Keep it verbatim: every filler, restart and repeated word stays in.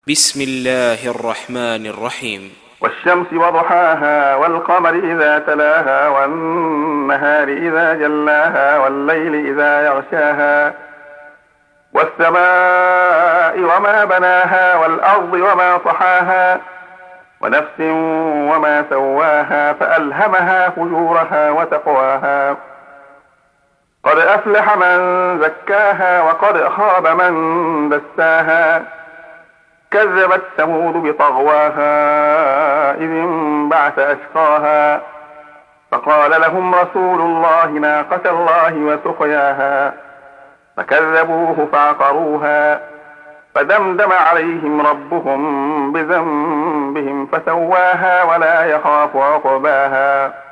بسم الله الرحمن الرحيم. والشمس وضحاها والقمر إذا تلاها والنهار إذا جلاها والليل إذا يغشاها والسماء وما بناها والأرض وما طحاها ونفس وما سواها فألهمها فجورها وتقواها قد أفلح من زكاها وقد خاب من دساها كذبت ثمود بطغواها إذ انبعث أشقاها فقال لهم رسول الله ناقة الله وسقياها فكذبوه فعقروها فدمدم عليهم ربهم بذنبهم فسواها ولا يخاف عقباها.